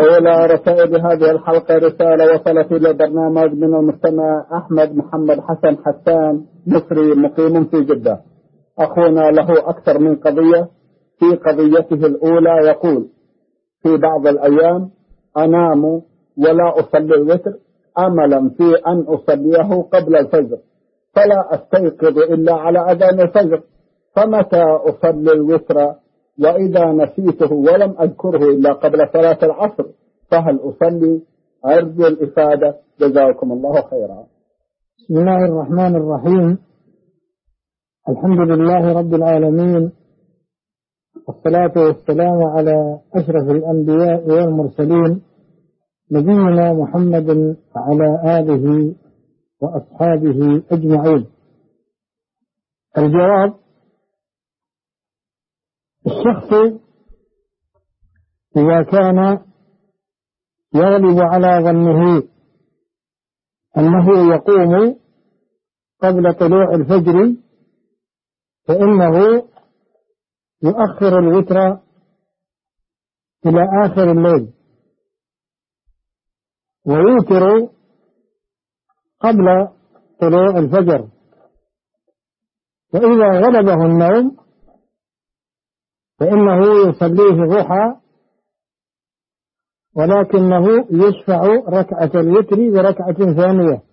أولى رسائل هذه الحلقة رسالة وصلت إلى برنامج من المستمع أحمد محمد حسن حسان مصري مقيم في جدة. أخونا له أكثر من قضية. في قضيته الأولى يقول: في بعض الأيام أنام ولا أصلي الوتر أملا في أن أصليه قبل الفجر، فلا أستيقظ إلا على أذان الفجر، فمتى أصلي الوتر؟ وإذا نسيته ولم أذكره إلا قبل صلاة العصر فهل أصلي؟ أرجو الإفادة، جزاكم الله خيرا. بسم الله الرحمن الرحيم. الحمد لله رب العالمين، والصلاة والسلام على أشرف الأنبياء والمرسلين نبينا محمد وعلى آله وأصحابه أجمعين. الجواب: الشخص إذا كان يغلب على ظنه أنه يقوم قبل طلوع الفجر فإنه يؤخر الوتر إلى آخر الليل ويوتر قبل طلوع الفجر، وإذا غلبه النوم فإنه يصليه ضحى، ولكنه يشفع ركعة الوتر بركعة ثانية،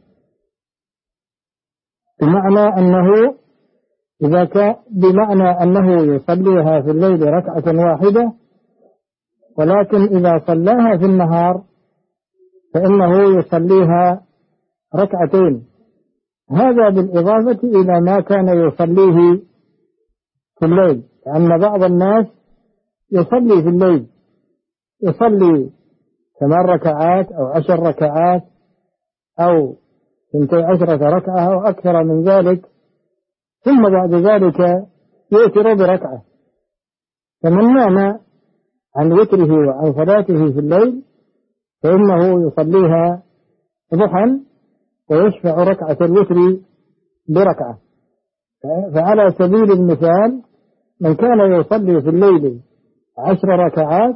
بمعنى أنه يصليها في الليل ركعة واحدة، ولكن إذا صلاها في النهار فإنه يصليها ركعتين. هذا بالإضافة إلى ما كان يصليه في الليل، لأن بعض الناس يصلي في الليل، يصلي 8 ركعات أو 10 ركعات أو 12 ركعة أو أكثر من ذلك، ثم بعد ذلك يوتر بركعة. فمن نام عن وتره وعن صلاته في الليل فإنه يصليها ضحى ويشفع ركعة الوتر بركعة. فعلى سبيل المثال، من كان يصلي في الليل 10 ركعات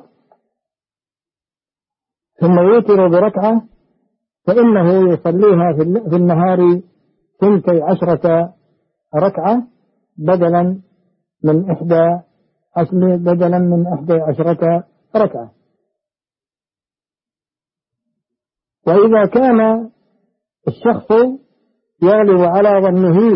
ثم يوتر بركعة فإنه يصليها في النهار 12 ركعة بدلا من 11 ركعة. وإذا كان الشخص يغلب على ظنه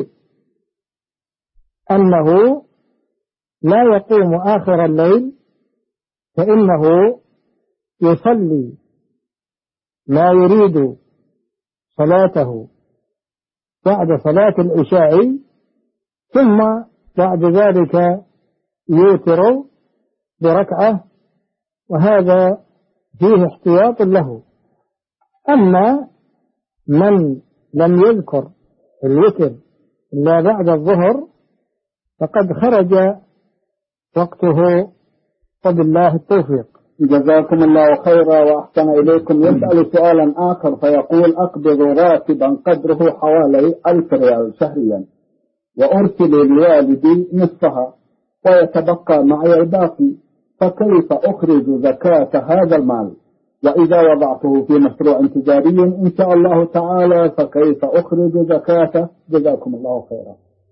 أنه لا يقوم آخر الليل فإنه يصلي ما يريد صلاته بعد صلاة العشاء، ثم بعد ذلك يوتر بركعة، وهذا فيه احتياط له. أما من لم يذكر الوتر إلا بعد الظهر فقد خرج وقته، وبالله التوفيق. جزاكم الله خيرا وأحسن إليكم. يسأل سؤالا آخر فيقول: أقبض راتبا قدره حوالي 1000 ريال شهريا، وأرسل لوالدي نصفها ويتبقى معي الباقي، فكيف أخرج زكاة هذا المال؟ وإذا وضعته في مشروع تجاري إن شاء الله تعالى فكيف أخرج زكاته؟ جزاكم الله خيرا.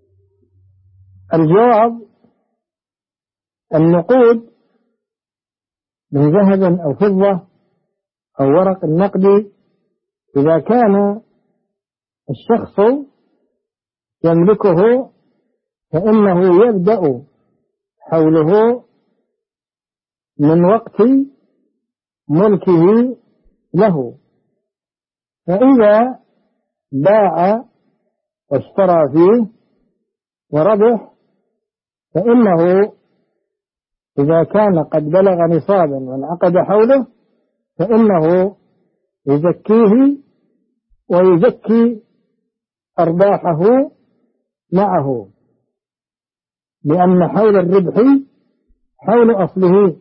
الجواب: النقود من ذهب أو فضة أو ورق النقد، إذا كان الشخص يملكه فإنه يبدأ حوله من وقت ملكه له، فإذا باع واشترى فيه وربح فإنه إذا كان قد بلغ نصابا وانعقد حوله فإنه يزكيه ويزكي أرباحه معه، لأن حول الربح حول أصله.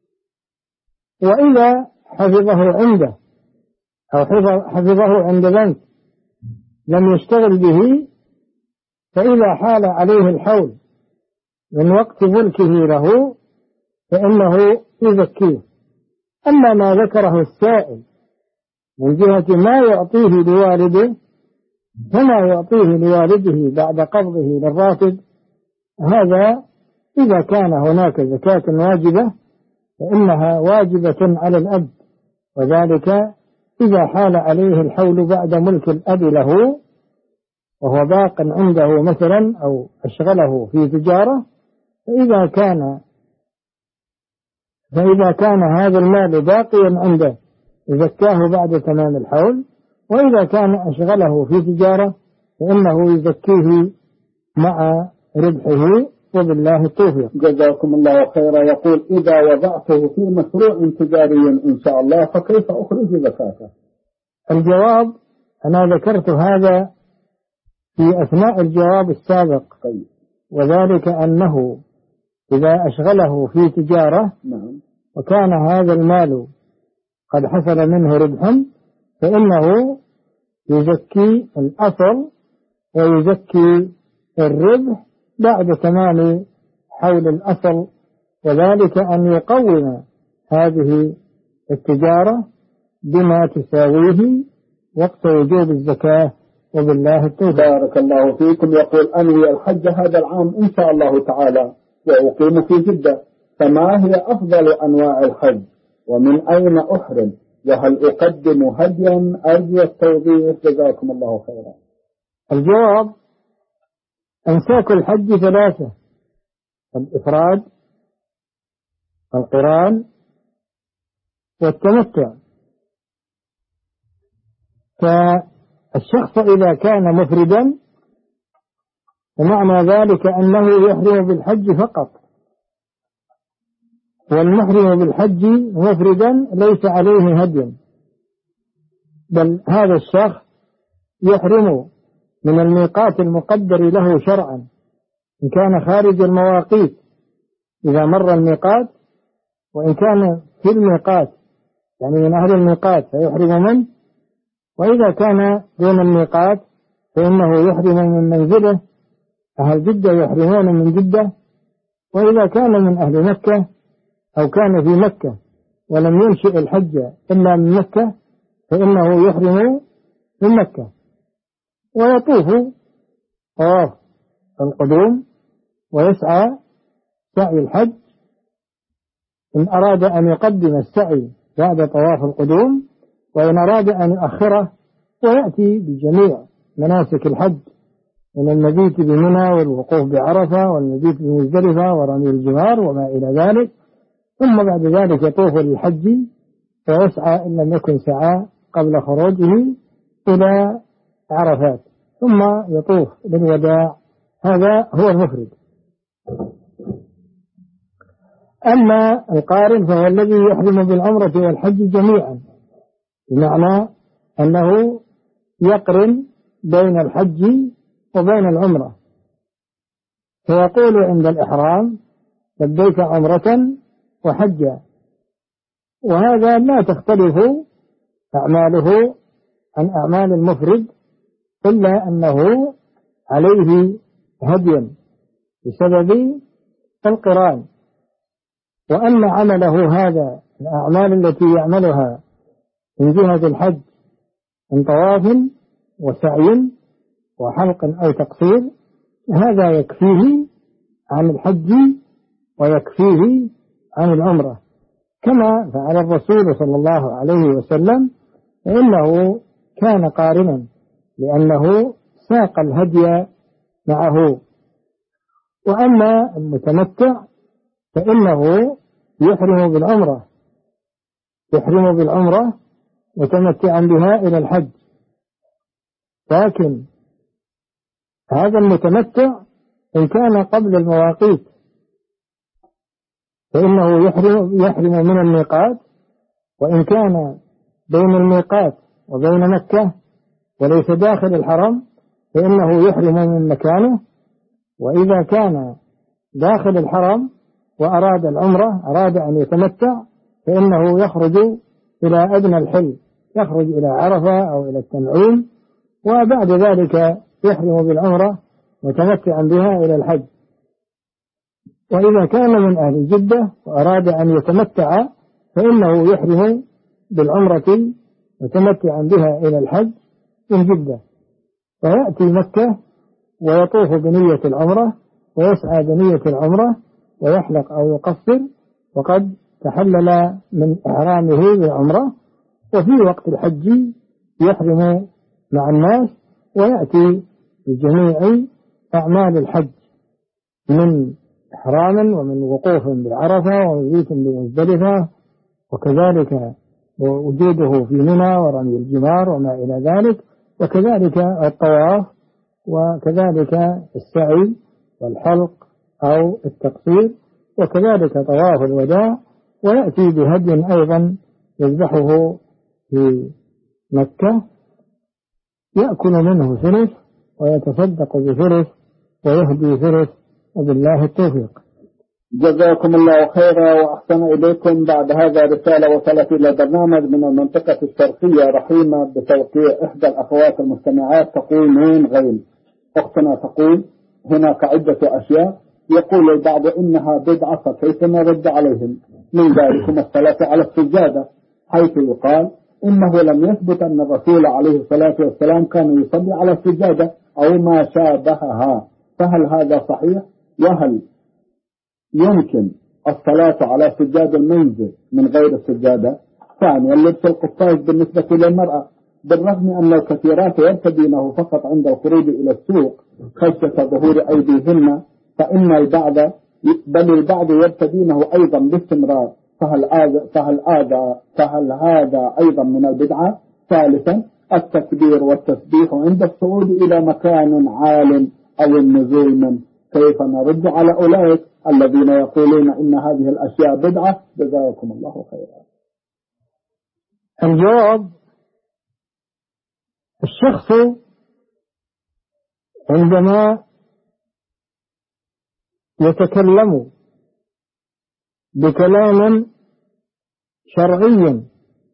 وإذا حفظه عنده أو حفظه عند بنك لم يشتغل به، فإذا حال عليه الحول من وقت ملكه له فإنه يزكيه. أما ما ذكره السائل من جهة ما يعطيه لوالده فما يعطيه لوالده بعد قبضه للراتب، هذا إذا كان هناك زكاة واجبة فإنها واجبة على الأب، وذلك إذا حال عليه الحول بعد ملك الأب له وهو باق عنده مثلا أو أشغله في تجارة، فإذا كان هذا المال باقيا عنده يزكاه بعد تمام الحول، وإذا كان أشغله في تجارة فإنه يزكيه مع ربحه، وبالله التوفيق. جزاكم الله خيرا. يقول: إذا وضعته في مشروع تجاري إن شاء الله فكيف أخرج زكاته؟ الجواب: أنا ذكرت هذا في أثناء الجواب السابق، وذلك أنه إذا أشغله في تجارة وكان هذا المال قد حصل منه ربحا فإنه يزكي الأصل ويزكي الربح بعد تمام حول الأصل، وذلك أن يقوم هذه التجارة بما تساويه وقت وجوب الزكاة، وبالله التوفيق. بارك الله فيكم. يقول: أنوي الحج هذا العام إن شاء الله تعالى وأقيم في جدة، فما هي أفضل أنواع الحج ومن أين أحرم، وهل أقدم هديا؟ أرجو التوضيح جزاكم الله خيرا. الجواب: أنساك الحج ثلاثة: الإفراد والقران والتمتع. فالشخص إذا كان مفردا فمعنى ذلك أنه يحرم بالحج فقط، والمحرم بالحج مفردا ليس عليه هدي، بل هذا الشخص يحرم من الميقات المقدر له شرعا إن كان خارج المواقيت إذا مر الميقات، وإن كان في الميقات يعني من أهل الميقات فيحرم منه، وإذا كان دون الميقات فإنه يحرم من منزله، أهل جدة يحرمون من جدة، وإذا كان من أهل مكة أو كان في مكة ولم ينشئ الحج إلا من مكة فإنه يحرم من مكة، ويطوف طواف القدوم ويسعى سعي الحج إن أراد أن يقدم السعي بعد طواف القدوم، وإن أراد أن يؤخره ويأتي بجميع مناسك الحج من المبيت بمنى والوقوف بعرفة والمبيت بمزدلفة ورمي الجمار وما إلى ذلك، ثم بعد ذلك يطوف للحج ويسعى إن لم يكن سعى قبل خروجه إلى عرفات، ثم يطوف للوداع. هذا هو المفرد. أما القارن فهو الذي يحرم بالعمرة والحج جميعا، بمعنى أنه يقرن بين الحج وبين العمرة، فيقول عند الإحرام: لبيك عمرة وحجا، وهذا لا تختلف أعماله عن أعمال المفرد إلا أنه عليه هدي بسبب القران. وأما عمله هذا الأعمال التي يعملها من جهة الحج من طواف وسعي وحلق أو تقصير هذا يكفيه عن الحج ويكفيه عن العمرة، كما فعل الرسول صلى الله عليه وسلم، فإنه كان قارنا لأنه ساق الهدي معه. وأما المتمتع فإنه يحرم بالعمرة متمتعا بها إلى الحج، لكن هذا المتمتع إن كان قبل المواقيت فإنه يحرم من الميقات، وإن كان بين الميقات وبين مكة وليس داخل الحرم فإنه يحرم من مكانه، وإذا كان داخل الحرم وأراد العمرة أراد أن يتمتع فإنه يخرج إلى أدنى الحل، يخرج إلى عرفة أو إلى التنعيم، وبعد ذلك يحرم بالعمرة متمتعا بها إلى الحج. وإذا كان من أهل جدة وأراد أن يتمتع فإنه يحرم بالعمرة متمتعا بها إلى الحج من جدة، ويأتي مكة ويطوف بنية العمرة ويسعى بنية العمرة ويحلق أو يقصر، وقد تحلل من إحرامه بالعمرة. وفي وقت الحج يحرم مع الناس ويأتي بجميع أعمال الحج من إحرام ومن وقوف بعرفة ومبيت بمزدلفة، وكذلك وجوده في منى ورمي الجمار وما إلى ذلك، وكذلك الطواف، وكذلك السعي والحلق أو التقصير، وكذلك طواف الوداع. ويأتي بهدي أيضا يذبحه في مكة يأكل منه ثلث ويتصدق بثلث ويهدي ثلث، وبالله التوفيق. جزاكم الله خيرا وأحسن إليكم. بعد هذا رسالة وصلت إلى برنامج من المنطقة الشرقية رحيمة بتوقيع إحدى الأخوات المستمعات، تقول نون غيم. أختنا تقول هناك عدة أشياء يقول البعض إنها بدعة، فكيف نرد عليهم؟ من ذلكم الصلاة على السجادة، حيث يقال إنه لم يثبت أن الرسول عليه الصلاة والسلام كان يصلي على السجادة أو ما شابهها، فهل هذا صحيح؟ وهل يمكن الصلاة على سجاد المنزل من غير السجادة؟ ثانيا، لبس القفاز بالنسبة للمرأة، بالرغم أن الكثيرات يرتدينه فقط عند الخروج إلى السوق خشية ظهور أيديهن، بل البعض يرتدينه أيضا باستمرار، فهل هذا أيضا من البدعة؟ ثالثا، التكبير والتسبيح عند الصعود إلى مكان عال أو النزول منه، كيف نرد على أولئك الذين يقولون إن هذه الأشياء بدعة؟ جزاكم الله خيرا. الجواب: الشخص عندما يتكلم بكلام شرعي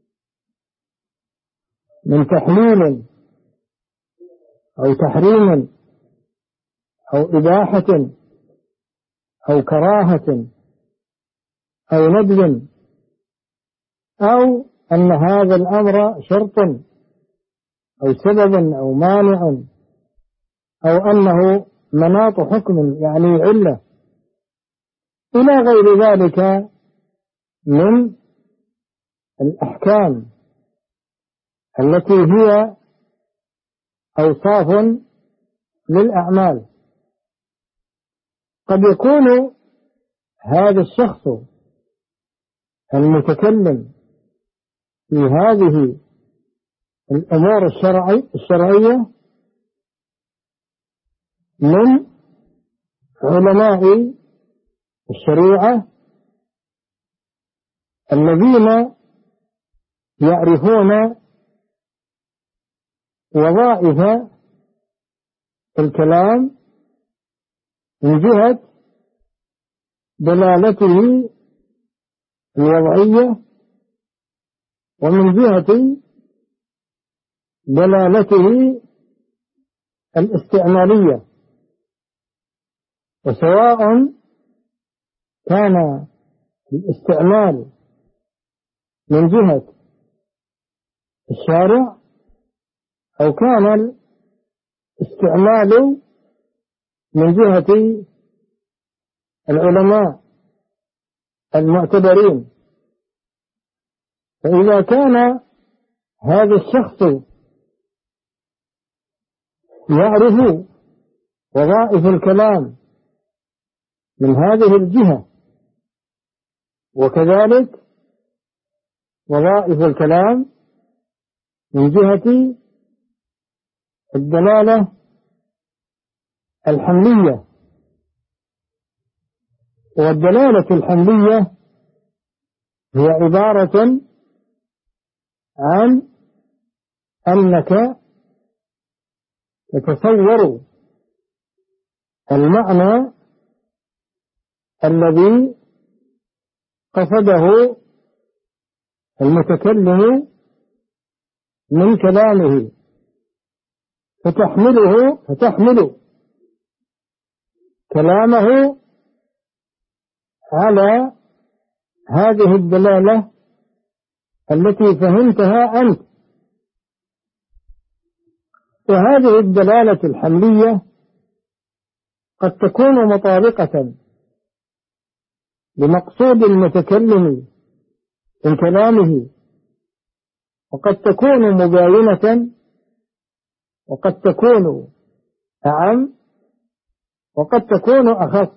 من تحليل أو تحريم أو إباحة أو كراهة أو ندب، أو أن هذا الأمر شرط أو سبب أو مانع، أو أنه مناط حكم يعني علة، إلى غير ذلك من الأحكام التي هي أوصاف للأعمال، قد يكون هذا الشخص المتكلم في هذه الأمور الشرعية من علماء الشريعة الذين يعرفون وظائف الكلام من جهة دلالته الوضعية ومن جهة دلالته الاستعمالية، وسواء كان الاستعمال من جهة الشارع أو كان الاستعمال من جهة العلماء المعتبرين. فإذا كان هذا الشخص يعرف وظائف الكلام من هذه الجهة، وكذلك وظائف الكلام من جهة الدلالة الحملية، والدلالة الحملية هي عبارة عن أنك تتصور المعنى الذي قصده المتكلم من كلامه، فتحمل كلامه على هذه الدلالة التي فهمتها أنت. وهذه الدلالة الحملية قد تكون مطابقة لمقصود المتكلم من كلامه، وقد تكون مباينة، وقد تكون أعم، وقد تكون أخص.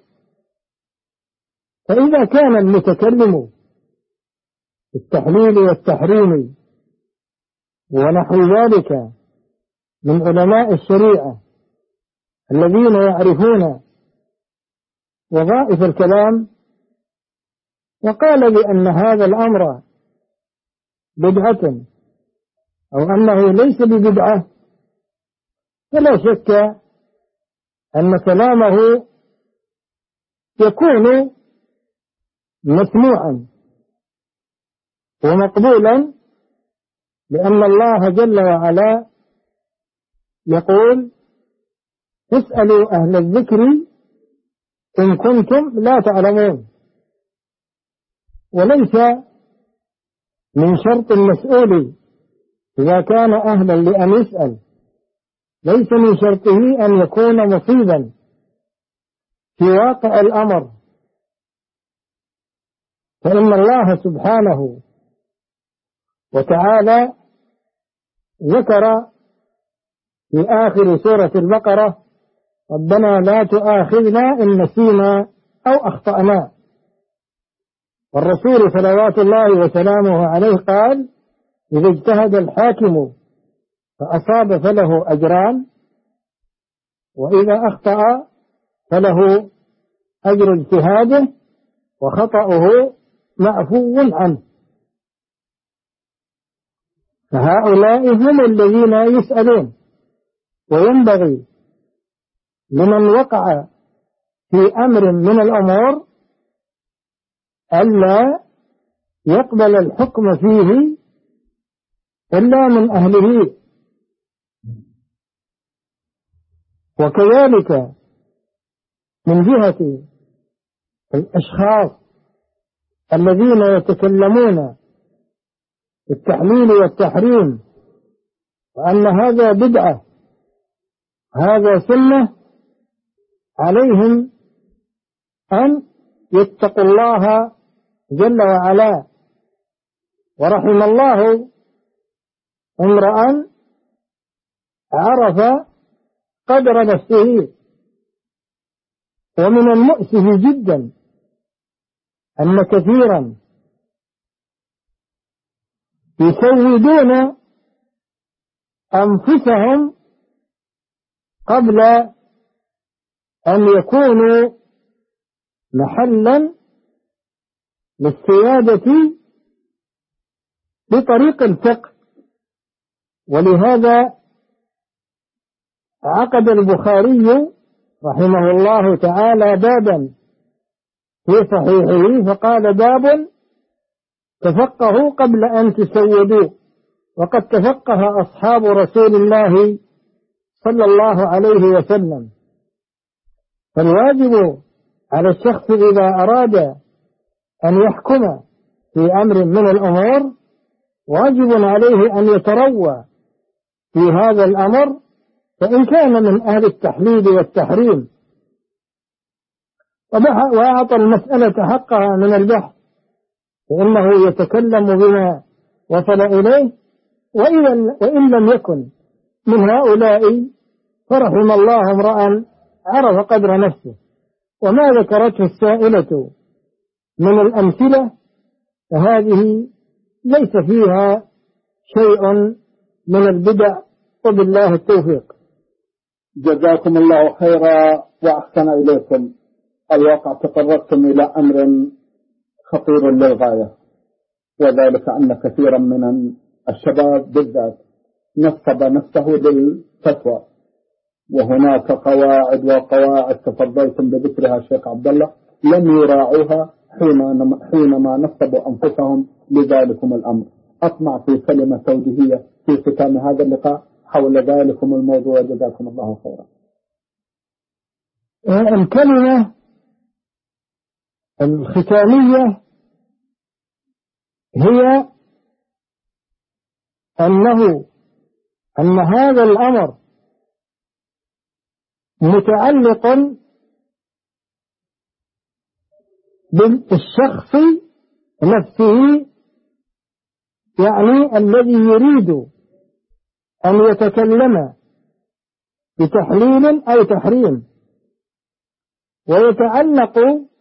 فإذا كان المتكلم بالتحليل والتحريم ونحو ذلك من علماء الشريعة الذين يعرفون وظائف الكلام، وقال بأن هذا الأمر بدعة أو أنه ليس ببدعة، فلا شك أن كلامه يكون مسموعا ومقبولا، لأن الله جل وعلا يقول: اسألوا أهل الذكر إن كنتم لا تعلمون. وليس من شرط المسؤول إذا كان أهلا لأن يسأل، ليس من شرطه أن يكون مصيبا في واقع الأمر، فإن الله سبحانه وتعالى ذكر في آخر سورة البقرة: ربنا لا تؤاخذنا إن نسينا أو أخطأنا. والرسول صلوات الله وسلامه عليه قال: إذا اجتهد الحاكم فأصاب فله أجران، وإذا أخطأ فله أجر اجتهاده وخطأه معفو عنه. فهؤلاء هم الذين يسألون، وينبغي لمن وقع في أمر من الأمور ألا يقبل الحكم فيه إلا من أهله. وكذلك من جهة الأشخاص الذين يتكلمون بالتحليل والتحريم وأن هذا بدعة هذا سنة، عليهم أن يتقوا الله جل وعلا. ورحم الله امرأ عرف قدر نفسه. ومن المؤسف جدا أن كثيرا يسودون أنفسهم قبل أن يكونوا محلا للسيادة بطريق الفقه. ولهذا عقد البخاري رحمه الله تعالى بابا في صحيحه فقال: باب تفقهوا قبل أن تسودوا. وقد تفقه أصحاب رسول الله صلى الله عليه وسلم. فالواجب على الشخص إذا أراد أن يحكم في أمر من الأمور واجب عليه أن يتروى في هذا الأمر، فإن كان من أهل التحليل والتحريم وأعطى المسألة حقها من البحث فإنه يتكلم بما وصل إليه. وإن لم يكن من هؤلاء فرحم الله امرأ عرف قدر نفسه. وما ذكرته السائلة من الأمثلة فهذه ليس فيها شيء من البدع، وبالله التوفيق. جزاكم الله خيرا وأحسن إليكم. الواقع تطرقتم إلى أمر خطير للغاية، وذلك أن كثيرا من الشباب بالذات نصب نفسه للفتوى، وهناك قواعد وقواعد تفضلتم بذكرها الشيخ عبد الله لم يراعوها حينما نصبوا أنفسهم لذلكم الأمر. أطمع في كلمة توجيهية في ختام هذا اللقاء حول ذلكم الموضوع. جزاكم الله خيرا. الكلمة الختامية هي أن هذا الأمر متعلق بالشخص نفسه، يعني الذي يريد أن يتكلم بتحليل أو تحريم، ويتعلق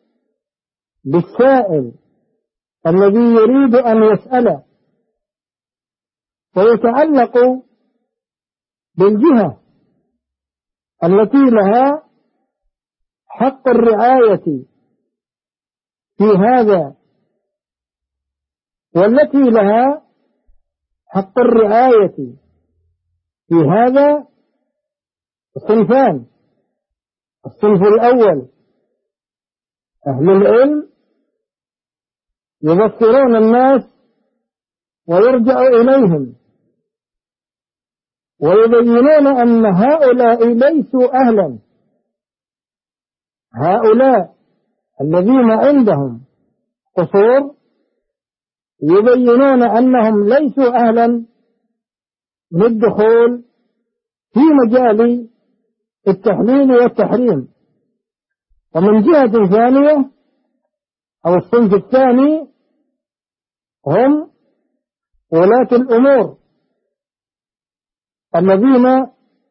بالسائل الذي يريد أن يسأل، ويتعلق بالجهة التي لها حق الرعاية في هذا، والتي لها حق الرعاية في هذا صنفان. الصنف الأول أهل العلم يبصرون الناس ويرجع إليهم ويبينون أن هؤلاء ليسوا أهلا، هؤلاء الذين عندهم قصور يبينون أنهم ليسوا أهلا للدخول في مجال التحليل والتحريم. ومن جهة ثانية أو الصنف الثاني هم ولاة الأمور الذين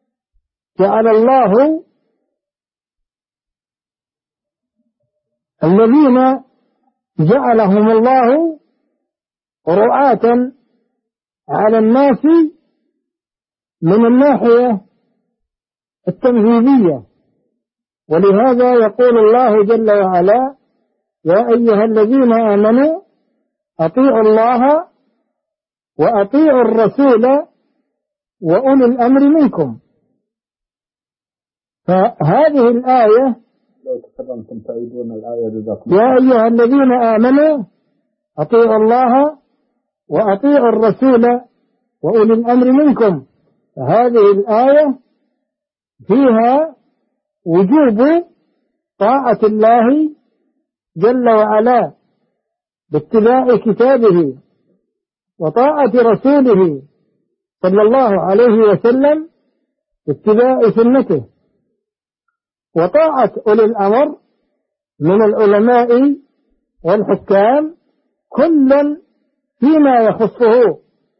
جعلهم الله رعاة على الناس من الناحية التنفيذية. ولهذا يقول الله جل وعلا: يا أيها الذين آمنوا أطيعوا الله وأطيعوا الرسول وأولي الأمر منكم. فهذه الآية لو تكرمتم تعيدون الآية جزاكم. يا أيها الذين آمنوا أطيعوا الله وأطيعوا الرسول وأولي الأمر منكم. فهذه الآية فيها وجوب طاعة الله جل وعلا باتباع كتابه وطاعة رسوله صلى الله عليه وسلم باتباع سنته، وطاعة أولي الأمر من العلماء والحكام كلا فيما يخصه.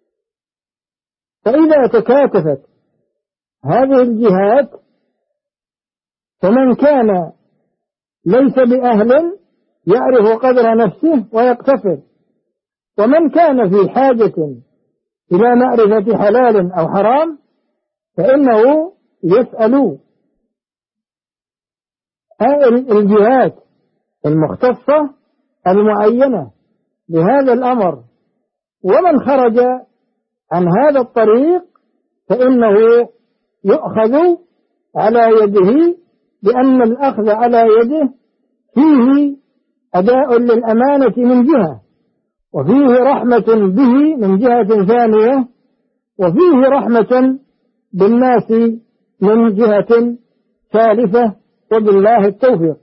فإذا تكاتفت هذه الجهات فمن كان ليس بأهل يعرف قدر نفسه ويقتصر، ومن كان في حاجة إلى معرفة حلال أو حرام فإنه يسأل الجهات المختصة المعينة بهذا الأمر. ومن خرج عن هذا الطريق فإنه يؤخذ على يده، لأن الأخذ على يده فيه أداء للأمانة من جهة، وفيه رحمة به من جهة ثانية، وفيه رحمة بالناس من جهة ثالثة، وبالله التوفيق.